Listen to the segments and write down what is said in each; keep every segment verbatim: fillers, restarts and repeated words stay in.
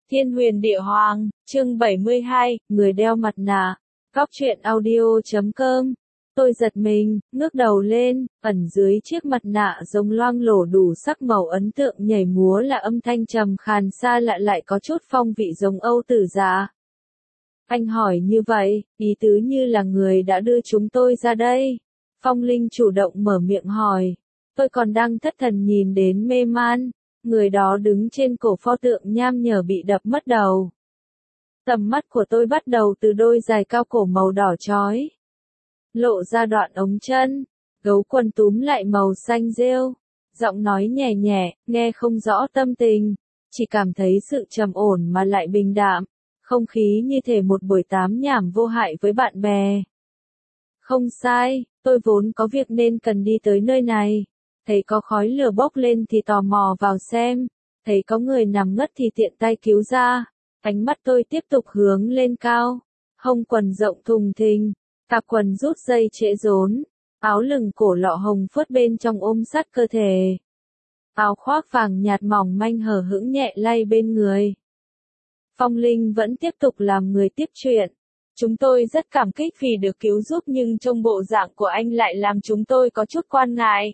Thiên huyền địa hoàng, chương bảy mươi hai, người đeo mặt nạ. Góc truyện audio chấm com. Tôi giật mình, ngước đầu lên, ẩn dưới chiếc mặt nạ giống loang lổ đủ sắc màu ấn tượng nhảy múa là âm thanh trầm khàn xa lạ lại có chút phong vị giống Âu Tử Dạ. Anh hỏi như vậy, ý tứ như là người đã đưa chúng tôi ra đây. Phong Linh chủ động mở miệng hỏi. Tôi còn đang thất thần nhìn đến mê man. Người đó đứng trên cổ pho tượng nham nhở bị đập mất đầu. Tầm mắt của tôi bắt đầu từ đôi giày cao cổ màu đỏ chói. Lộ ra đoạn ống chân, gấu quần túm lại màu xanh rêu. Giọng nói nhẹ nhẹ, nghe không rõ tâm tình. Chỉ cảm thấy sự trầm ổn mà lại bình đạm. Không khí như thể một buổi tám nhảm vô hại với bạn bè. Không sai, tôi vốn có việc nên cần đi tới nơi này. Thấy có khói lửa bốc lên thì tò mò vào xem, thấy có người nằm ngất thì tiện tay cứu ra. Ánh mắt tôi tiếp tục hướng lên cao, hông quần rộng thùng thình, cạp quần rút dây trễ rốn, áo lừng cổ lọ hồng phớt bên trong ôm sát cơ thể. Áo khoác vàng nhạt mỏng manh hở hững nhẹ lay bên người. Phong Linh vẫn tiếp tục làm người tiếp chuyện. Chúng tôi rất cảm kích vì được cứu giúp nhưng trong bộ dạng của anh lại làm chúng tôi có chút quan ngại.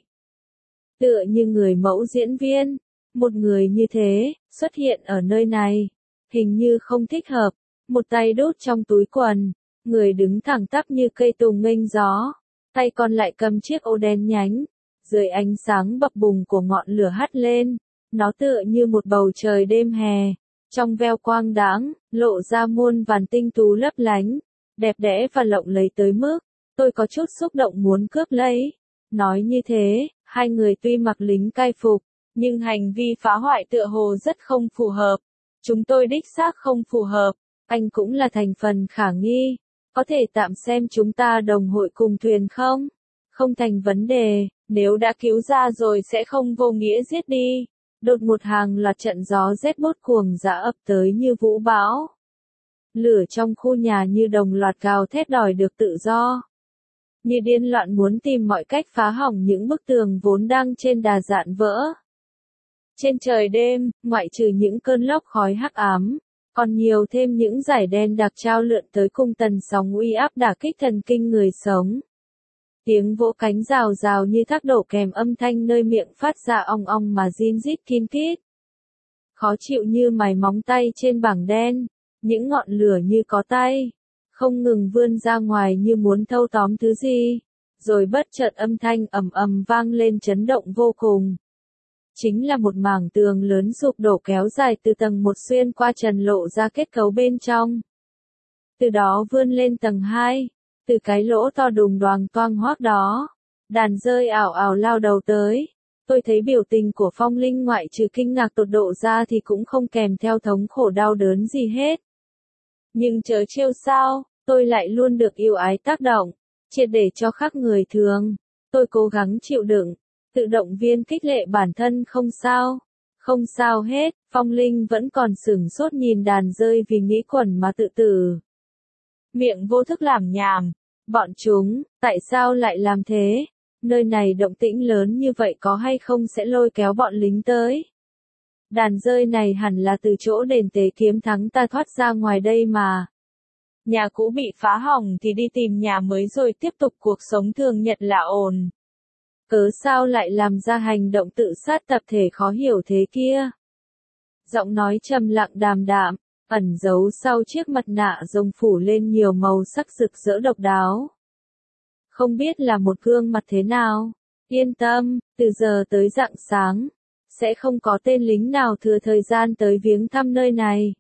Tựa như người mẫu diễn viên, một người như thế, xuất hiện ở nơi này, hình như không thích hợp, một tay đút trong túi quần, người đứng thẳng tắp như cây tùng nghênh gió, tay còn lại cầm chiếc ô đen nhánh, dưới ánh sáng bập bùng của ngọn lửa hắt lên, nó tựa như một bầu trời đêm hè, trong veo quang đãng, lộ ra muôn vàn tinh tú lấp lánh, đẹp đẽ và lộng lẫy tới mức, tôi có chút xúc động muốn cướp lấy. Nói như thế, hai người tuy mặc lính cai phục, nhưng hành vi phá hoại tựa hồ rất không phù hợp. Chúng tôi đích xác không phù hợp, anh cũng là thành phần khả nghi. Có thể tạm xem chúng ta đồng hội cùng thuyền không? Không thành vấn đề, nếu đã cứu ra rồi sẽ không vô nghĩa giết đi. Đột một hàng loạt trận gió rét bút cuồng dã ập tới như vũ bão. Lửa trong khu nhà như đồng loạt gào thét đòi được tự do. Như điên loạn muốn tìm mọi cách phá hỏng những bức tường vốn đang trên đà dạn vỡ. Trên trời đêm, ngoại trừ những cơn lốc khói hắc ám, còn nhiều thêm những dải đen đặc trao lượn tới cung tần sóng uy áp đả kích thần kinh người sống. Tiếng vỗ cánh rào rào như thác đổ kèm âm thanh nơi miệng phát ra ong ong mà rin rít kín kít. Khó chịu như mài móng tay trên bảng đen, những ngọn lửa như có tay. Không ngừng vươn ra ngoài như muốn thâu tóm thứ gì, rồi bất chợt âm thanh ầm ầm vang lên chấn động vô cùng. Chính là một mảng tường lớn sụp đổ kéo dài từ tầng một xuyên qua trần lộ ra kết cấu bên trong. Từ đó vươn lên tầng hai, từ cái lỗ to đùng đoàng toang hoác đó, đàn rơi ảo ảo lao đầu tới. Tôi thấy biểu tình của Phong Linh ngoại trừ kinh ngạc tột độ ra thì cũng không kèm theo thống khổ đau đớn gì hết. Nhưng chớ trêu sao, tôi lại luôn được yêu ái tác động, triệt để cho khác người thường. Tôi cố gắng chịu đựng, tự động viên khích lệ bản thân không sao, không sao hết. Phong Linh vẫn còn sửng sốt nhìn đàn rơi vì nghĩ quẩn mà tự tử. Miệng vô thức làm nhảm, bọn chúng, tại sao lại làm thế? Nơi này động tĩnh lớn như vậy có hay không sẽ lôi kéo bọn lính tới. Đàn rơi này hẳn là từ chỗ đền tế kiếm thắng ta thoát ra ngoài đây mà. Nhà cũ bị phá hỏng thì đi tìm nhà mới rồi tiếp tục cuộc sống thường nhật là ổn. Cớ sao lại làm ra hành động tự sát tập thể khó hiểu thế kia? Giọng nói trầm lặng đàm đạm, ẩn giấu sau chiếc mặt nạ rồng phủ lên nhiều màu sắc rực rỡ độc đáo. Không biết là một gương mặt thế nào? Yên tâm, từ giờ tới rạng sáng, sẽ không có tên lính nào thừa thời gian tới viếng thăm nơi này.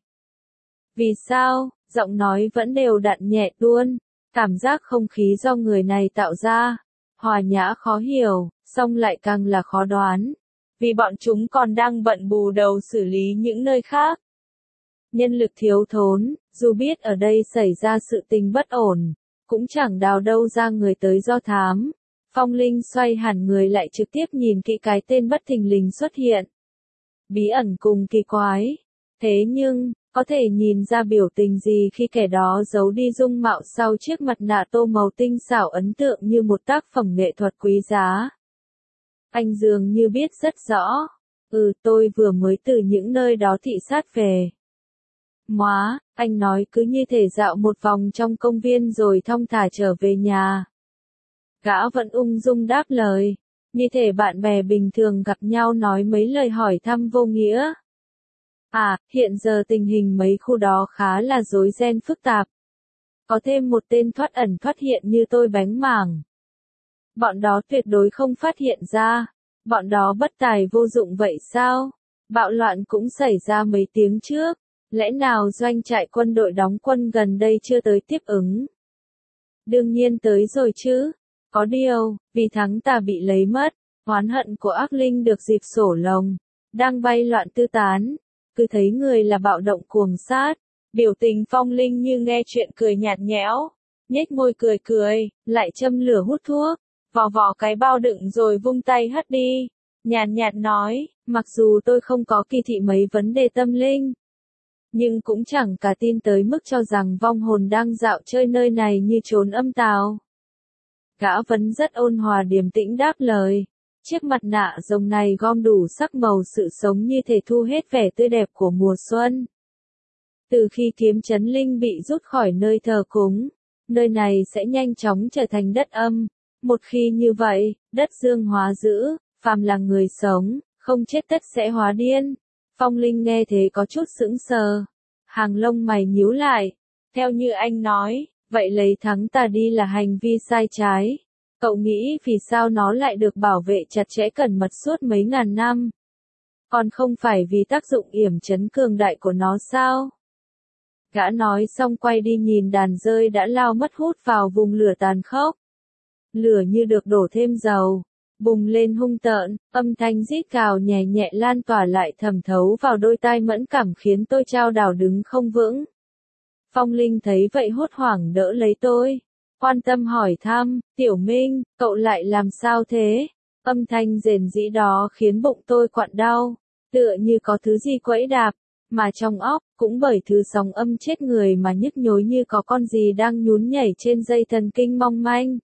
Vì sao? Giọng nói vẫn đều đặn nhẹ tuôn, cảm giác không khí do người này tạo ra, hòa nhã khó hiểu, song lại càng là khó đoán, vì bọn chúng còn đang bận bù đầu xử lý những nơi khác. Nhân lực thiếu thốn, dù biết ở đây xảy ra sự tình bất ổn, cũng chẳng đào đâu ra người tới do thám. Phong Linh xoay hẳn người lại trực tiếp nhìn kỹ cái tên bất thình lình xuất hiện. Bí ẩn cùng kỳ quái. Thế nhưng, có thể nhìn ra biểu tình gì khi kẻ đó giấu đi dung mạo sau chiếc mặt nạ tô màu tinh xảo ấn tượng như một tác phẩm nghệ thuật quý giá. Anh dường như biết rất rõ. Ừ, tôi vừa mới từ những nơi đó thị sát về. Móa, anh nói cứ như thể dạo một vòng trong công viên rồi thong thả trở về nhà. Gã vẫn ung dung đáp lời, như thể bạn bè bình thường gặp nhau nói mấy lời hỏi thăm vô nghĩa. À, hiện giờ tình hình mấy khu đó khá là rối ren phức tạp. Có thêm một tên thoát ẩn thoát hiện như tôi bánh mảng. Bọn đó tuyệt đối không phát hiện ra. Bọn đó bất tài vô dụng vậy sao? Bạo loạn cũng xảy ra mấy tiếng trước. Lẽ nào doanh trại quân đội đóng quân gần đây chưa tới tiếp ứng? Đương nhiên tới rồi chứ. Có điều, vì thắng ta bị lấy mất, oán hận của ác linh được dịp sổ lồng, đang bay loạn tư tán, cứ thấy người là bạo động cuồng sát. Biểu tình Phong Linh như nghe chuyện cười nhạt nhẽo, nhếch môi cười cười, lại châm lửa hút thuốc, vò vò cái bao đựng rồi vung tay hất đi, nhàn nhạt nói, mặc dù tôi không có kỳ thị mấy vấn đề tâm linh, nhưng cũng chẳng cả tin tới mức cho rằng vong hồn đang dạo chơi nơi này như trốn âm tào. Gã vẫn rất ôn hòa điềm tĩnh đáp lời, chiếc mặt nạ rồng này gom đủ sắc màu sự sống như thể thu hết vẻ tươi đẹp của mùa xuân. Từ khi kiếm chấn linh bị rút khỏi nơi thờ cúng, nơi này sẽ nhanh chóng trở thành đất âm. Một khi như vậy, đất dương hóa dữ, phàm là người sống, không chết tất sẽ hóa điên. Phong Linh nghe thế có chút sững sờ. Hàng lông mày nhíu lại. Theo như anh nói, vậy lấy thắng ta đi là hành vi sai trái. Cậu nghĩ vì sao nó lại được bảo vệ chặt chẽ cẩn mật suốt mấy ngàn năm? Còn không phải vì tác dụng yểm chấn cường đại của nó sao? Gã nói xong quay đi nhìn đàn rơi đã lao mất hút vào vùng lửa tàn khốc. Lửa như được đổ thêm dầu, bùng lên hung tợn, âm thanh rít gào nhẹ nhẹ lan tỏa lại thẩm thấu vào đôi tai mẫn cảm khiến tôi chao đảo đứng không vững. Phong Linh thấy vậy hốt hoảng đỡ lấy tôi, quan tâm hỏi thăm, Tiểu Minh, cậu lại làm sao thế? Âm thanh rền rĩ đó khiến bụng tôi quặn đau, tựa như có thứ gì quẫy đạp, mà trong óc, cũng bởi thứ sóng âm chết người mà nhức nhối như có con gì đang nhún nhảy trên dây thần kinh mong manh.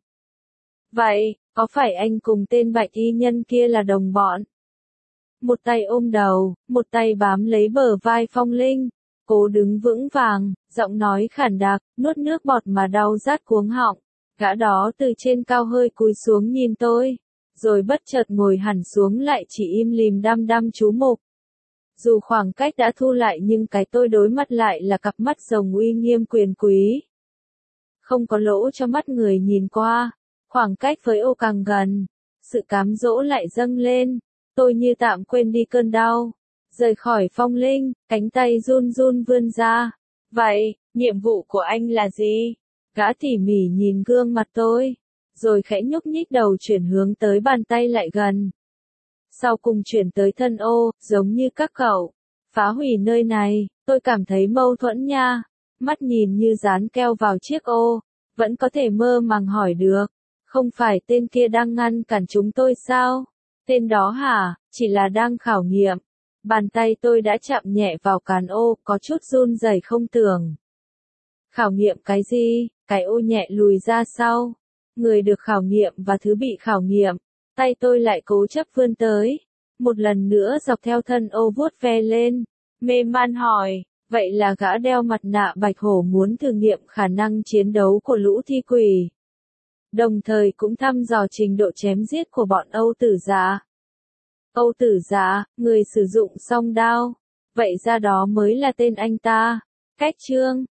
Vậy, có phải anh cùng tên bạch y nhân kia là đồng bọn? Một tay ôm đầu, một tay bám lấy bờ vai Phong Linh, cố đứng vững vàng, giọng nói khản đặc, nuốt nước bọt mà đau rát cuống họng. Gã đó từ trên cao hơi cúi xuống nhìn tôi, rồi bất chợt ngồi hẳn xuống lại chỉ im lìm đăm đăm chú mục. Dù khoảng cách đã thu lại nhưng cái tôi đối mặt lại là cặp mắt rồng uy nghiêm quyền quý. Không có lỗ cho mắt người nhìn qua, khoảng cách với ô càng gần, sự cám dỗ lại dâng lên, tôi như tạm quên đi cơn đau, rời khỏi Phong Linh, cánh tay run run vươn ra. Vậy, nhiệm vụ của anh là gì? Gã tỉ mỉ nhìn gương mặt tôi, rồi khẽ nhúc nhích đầu chuyển hướng tới bàn tay lại gần. Sau cùng chuyển tới thân ô, giống như các cậu. Phá hủy nơi này, tôi cảm thấy mâu thuẫn nha. Mắt nhìn như dán keo vào chiếc ô, vẫn có thể mơ màng hỏi được. Không phải tên kia đang ngăn cản chúng tôi sao? Tên đó hả, chỉ là đang khảo nghiệm. Bàn tay tôi đã chạm nhẹ vào cán ô, có chút run rẩy không tưởng. Khảo nghiệm cái gì? Cái ô nhẹ lùi ra sau. Người được khảo nghiệm và thứ bị khảo nghiệm. Tay tôi lại cố chấp vươn tới. Một lần nữa dọc theo thân ô vuốt ve lên. Mê man hỏi, vậy là gã đeo mặt nạ bạch hổ muốn thử nghiệm khả năng chiến đấu của lũ thi quỷ. Đồng thời cũng thăm dò trình độ chém giết của bọn Âu Tử Dạ. Âu Tử Dạ, người sử dụng song đao. Vậy ra đó mới là tên anh ta. Cách chương.